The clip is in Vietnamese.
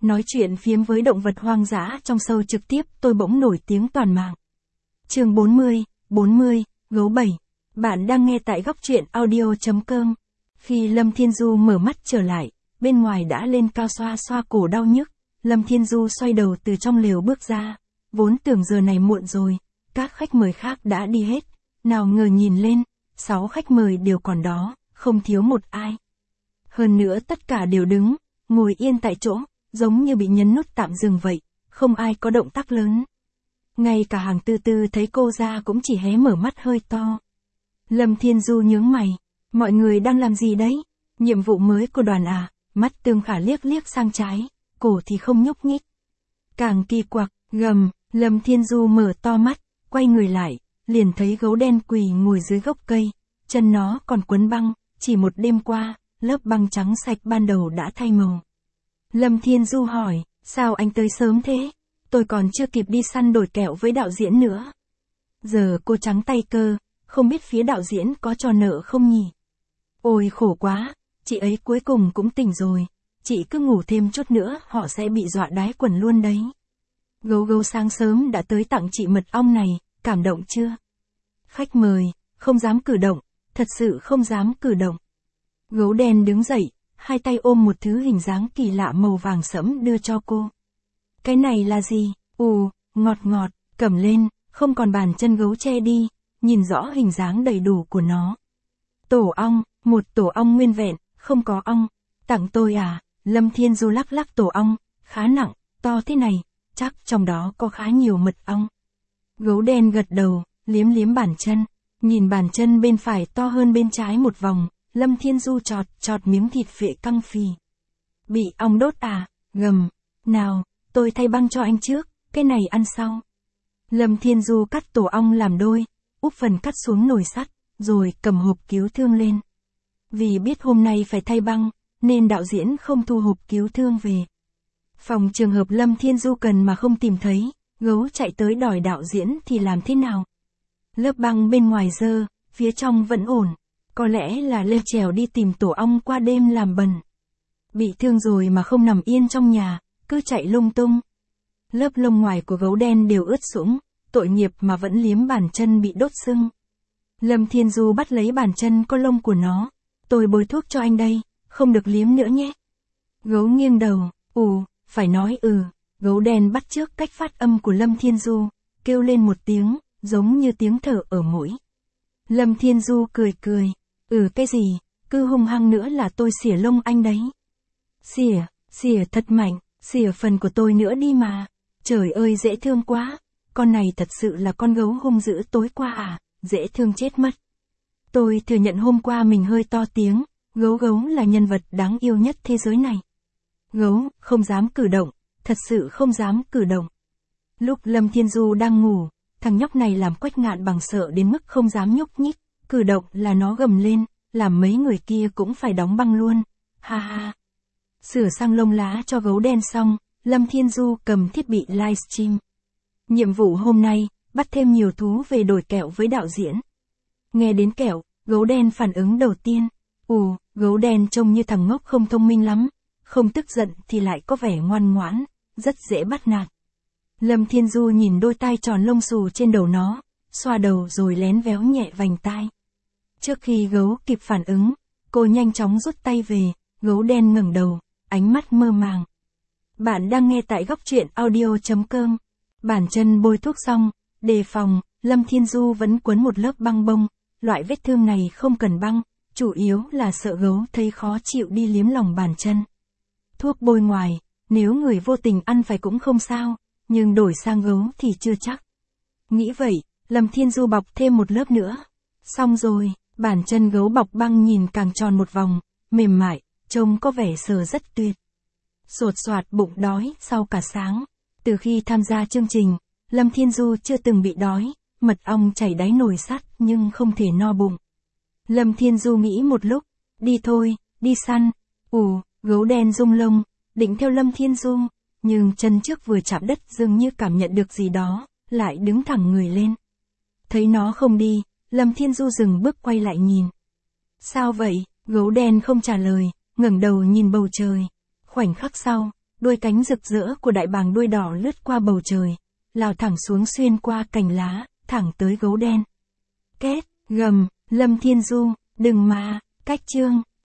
nói chuyện phiếm với động vật hoang dã trong show trực tiếp tôi bỗng nổi tiếng toàn mạng. Chương 40, gấu 7. Bạn đang nghe tại góc truyện audio.com. Khi Lâm Thiên Du mở mắt trở lại, bên ngoài đã lên cao xoa xoa cổ đau nhức. Lâm Thiên Du xoay đầu từ trong lều bước ra. Vốn tưởng giờ này muộn rồi, các khách mời khác đã đi hết. Nào ngờ nhìn lên, 6 khách mời đều còn đó, không thiếu một ai. Hơn nữa tất cả đều đứng, ngồi yên tại chỗ, giống như bị nhấn nút tạm dừng vậy, không ai có động tác lớn. Ngay cả hàng tư tư thấy cô ra cũng chỉ hé mở mắt hơi to. Lâm Thiên Du nhướng mày, mọi người đang làm gì đấy? Nhiệm vụ mới của đoàn à? Mắt Tương Khả liếc liếc sang trái, cổ thì không nhúc nhích. Càng kỳ quặc, gầm, Lâm Thiên Du mở to mắt, quay người lại, liền thấy gấu đen quỳ ngồi dưới gốc cây, chân nó còn quấn băng, chỉ một đêm qua, lớp băng trắng sạch ban đầu đã thay màu. Lâm Thiên Du hỏi, sao anh tới sớm thế? Tôi còn chưa kịp đi săn đổi kẹo với đạo diễn nữa. Giờ cô trắng tay cơ, không biết phía đạo diễn có cho nợ không nhỉ? Ôi khổ quá, chị ấy cuối cùng cũng tỉnh rồi, chị cứ ngủ thêm chút nữa họ sẽ bị dọa đái quần luôn đấy. Gấu gấu sáng sớm đã tới tặng chị mật ong này, cảm động chưa? Khách mời, không dám cử động, thật sự không dám cử động. Gấu đen đứng dậy, hai tay ôm một thứ hình dáng kỳ lạ màu vàng sẫm đưa cho cô. Cái này là gì? Ngọt ngọt, cầm lên, không còn bàn chân gấu che đi, nhìn rõ hình dáng đầy đủ của nó. Tổ ong, một tổ ong nguyên vẹn, không có ong. Tặng tôi à? Lâm Thiên Du lắc lắc tổ ong, khá nặng, to thế này, chắc trong đó có khá nhiều mật ong. Gấu đen gật đầu, liếm liếm bàn chân, nhìn bàn chân bên phải to hơn bên trái một vòng, Lâm Thiên Du chọt miếng thịt phệ căng phì. Bị ong đốt à? Gầm, nào, tôi thay băng cho anh trước, cái này ăn sau. Lâm Thiên Du cắt tổ ong làm đôi, úp phần cắt xuống nồi sắt, rồi cầm hộp cứu thương lên. Vì biết hôm nay phải thay băng, nên đạo diễn không thu hộp cứu thương về. Phòng trường hợp Lâm Thiên Du cần mà không tìm thấy, gấu chạy tới đòi đạo diễn thì làm thế nào? Lớp băng bên ngoài dơ, phía trong vẫn ổn. Có lẽ là leo trèo đi tìm tổ ong qua đêm làm bẩn. Bị thương rồi mà không nằm yên trong nhà, cứ chạy lung tung. Lớp lông ngoài của gấu đen đều ướt sũng, tội nghiệp mà vẫn liếm bàn chân bị đốt sưng. Lâm Thiên Du bắt lấy bàn chân có lông của nó. Tôi bôi thuốc cho anh đây, không được liếm nữa nhé. Gấu nghiêng đầu, phải nói Gấu đen bắt chước cách phát âm của Lâm Thiên Du, kêu lên một tiếng, giống như tiếng thở ở mũi. Lâm Thiên Du cười. Cái gì, cứ hung hăng nữa là tôi xỉa lông anh đấy. Xỉa thật mạnh, xỉa phần của tôi nữa đi mà. Trời ơi dễ thương quá, con này thật sự là con gấu hung dữ tối qua à, dễ thương chết mất. Tôi thừa nhận hôm qua mình hơi to tiếng, gấu là nhân vật đáng yêu nhất thế giới này. Gấu, không dám cử động, thật sự không dám cử động. Lúc Lâm Thiên Du đang ngủ, thằng nhóc này làm Quách Ngạn bằng sợ đến mức không dám nhúc nhích, cử động là nó gầm lên, làm mấy người kia cũng phải đóng băng luôn, ha ha. Sửa sang lông lá cho gấu đen xong, Lâm Thiên Du cầm thiết bị livestream. Nhiệm vụ hôm nay, bắt thêm nhiều thú về đổi kẹo với đạo diễn. Nghe đến kẹo, gấu đen phản ứng đầu tiên. Gấu đen trông như thằng ngốc không thông minh lắm, không tức giận thì lại có vẻ ngoan ngoãn, rất dễ bắt nạt. Lâm Thiên Du nhìn đôi tai tròn lông xù trên đầu nó, xoa đầu rồi lén véo nhẹ vành tai. Trước khi gấu kịp phản ứng, cô nhanh chóng rút tay về, gấu đen ngẩng đầu, ánh mắt mơ màng. Bạn đang nghe tại góc truyện audio.com. Bàn chân bôi thuốc xong, đề phòng, Lâm Thiên Du vẫn quấn một lớp băng bông, loại vết thương này không cần băng, chủ yếu là sợ gấu thấy khó chịu đi liếm lòng bàn chân. Thuốc bôi ngoài, nếu người vô tình ăn phải cũng không sao, nhưng đổi sang gấu thì chưa chắc. Nghĩ vậy, Lâm Thiên Du bọc thêm một lớp nữa. Xong rồi, bàn chân gấu bọc băng nhìn càng tròn một vòng, mềm mại, trông có vẻ sờ rất tuyệt. Sột soạt bụng đói sau cả sáng. Từ khi tham gia chương trình, Lâm Thiên Du chưa từng bị đói, mật ong chảy đáy nồi sắt nhưng không thể no bụng. Lâm Thiên Du nghĩ một lúc, đi thôi, đi săn. Gấu đen rung lông, định theo Lâm Thiên Du, nhưng chân trước vừa chạm đất dường như cảm nhận được gì đó, lại đứng thẳng người lên. Thấy nó không đi, Lâm Thiên Du dừng bước quay lại nhìn. Sao vậy? Gấu đen không trả lời, ngẩng đầu nhìn bầu trời. Khoảnh khắc sau, đuôi cánh rực rỡ của đại bàng đuôi đỏ lướt qua bầu trời, lao thẳng xuống xuyên qua cành lá, thẳng tới gấu đen. Két, gầm, Lâm Thiên Du, đừng mà, cách chương.